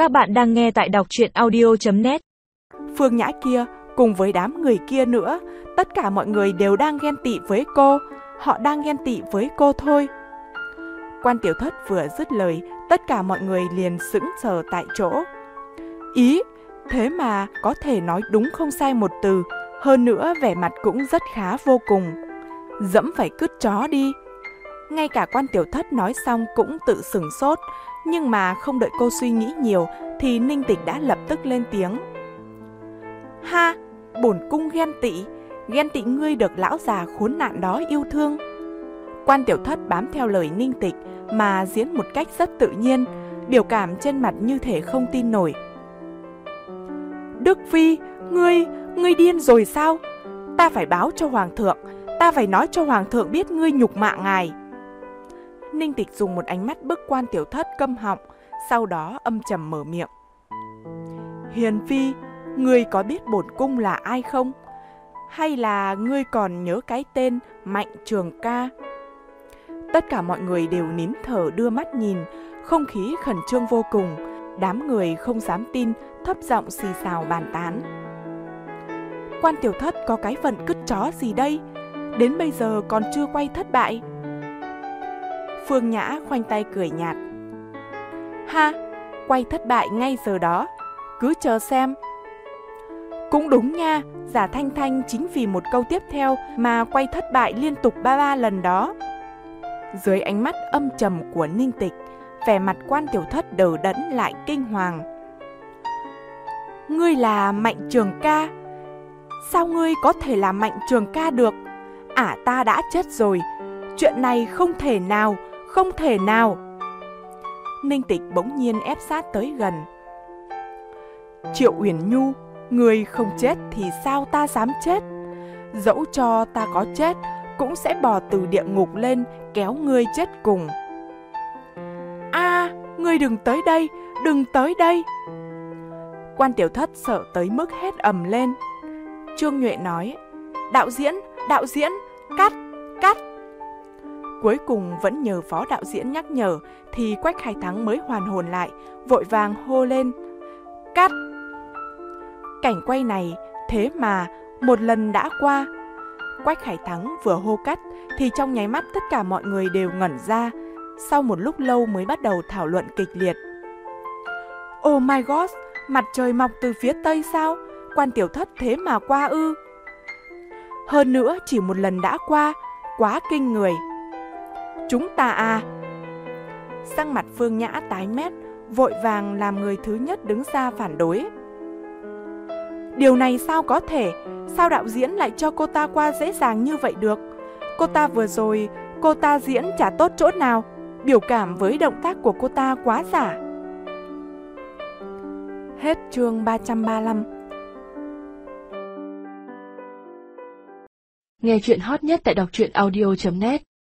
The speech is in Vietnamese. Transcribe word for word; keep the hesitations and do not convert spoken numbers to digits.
Các bạn đang nghe tại đọc truyện audio chấm net. Phương Nhã kia cùng với đám người kia nữa, tất cả mọi người đều đang ghen tị với cô. Họ đang ghen tị với cô thôi. Quan Tiểu Thất vừa dứt lời, tất cả mọi người liền sững sờ tại chỗ. Ý, thế mà có thể nói đúng không sai một từ, hơn nữa vẻ mặt cũng rất khá vô cùng. Dẫm phải cứt chó đi. Ngay cả Quan Tiểu Thất nói xong cũng tự sửng sốt, nhưng mà không đợi cô suy nghĩ nhiều thì Ninh Tịch đã lập tức lên tiếng. Ha, bổn cung ghen tị, ghen tị ngươi được lão già khốn nạn đó yêu thương. Quan Tiểu Thất bám theo lời Ninh Tịch mà diễn một cách rất tự nhiên, biểu cảm trên mặt như thể không tin nổi. Đức Phi, ngươi, ngươi điên rồi sao? Ta phải báo cho Hoàng thượng, ta phải nói cho Hoàng thượng biết ngươi nhục mạ ngài. Ninh Tịch dùng một ánh mắt bức Quan Tiểu Thất câm họng, sau đó âm trầm mở miệng. Hiền Phi, ngươi có biết bổn cung là ai không? Hay là ngươi còn nhớ cái tên Mạnh Trường Ca? Tất cả mọi người đều nín thở đưa mắt nhìn, không khí khẩn trương vô cùng. Đám người không dám tin, thấp giọng xì xào bàn tán. Quan Tiểu Thất có cái phận cứt chó gì đây? Đến bây giờ còn chưa quay thất bại. Phương Nhã khoanh tay cười nhạt. Ha, quay thất bại ngay giờ đó, cứ chờ xem. Cũng đúng nha, Giả Thanh Thanh chính vì một câu tiếp theo mà quay thất bại liên tục ba ba lần đó. Dưới ánh mắt âm trầm của Ninh Tịch, vẻ mặt Quan Tiểu Thất đờ đẫn lại kinh hoàng. Ngươi là Mạnh Trường Ca? Sao ngươi có thể là Mạnh Trường Ca được? Ả ta đã chết rồi, chuyện này không thể nào, không thể nào. Ninh Tịch bỗng nhiên ép sát tới gần. Triệu Uyển Nhu, ngươi không chết thì sao ta dám chết? Dẫu cho ta có chết, cũng sẽ bò từ địa ngục lên kéo ngươi chết cùng. A, à, ngươi đừng tới đây, đừng tới đây. Quan Tiểu Thất sợ tới mức hét ầm lên. Trương Nhuệ nói, đạo diễn, đạo diễn, cắt, cắt. Cuối cùng vẫn nhờ phó đạo diễn nhắc nhở thì Quách Khải Thắng mới hoàn hồn lại, vội vàng hô lên, cắt. Cảnh quay này thế mà một lần đã qua. Quách Khải Thắng vừa hô cắt thì trong nháy mắt tất cả mọi người đều ngẩn ra. Sau một lúc lâu mới bắt đầu thảo luận kịch liệt. Oh my god, mặt trời mọc từ phía tây sao? Quan Tiểu Thất thế mà qua ư? Hơn nữa chỉ một lần đã qua, quá kinh người. Chúng ta à? Sắc mặt Phương Nhã tái mét, vội vàng làm người thứ nhất đứng ra phản đối. Điều này sao có thể? Sao đạo diễn lại cho cô ta qua dễ dàng như vậy được? Cô ta vừa rồi, cô ta diễn chả tốt chỗ nào. Biểu cảm với động tác của cô ta quá giả. Hết chương ba trăm ba mươi lăm. Nghe chuyện hot nhất tại đọc truyện audio chấm net.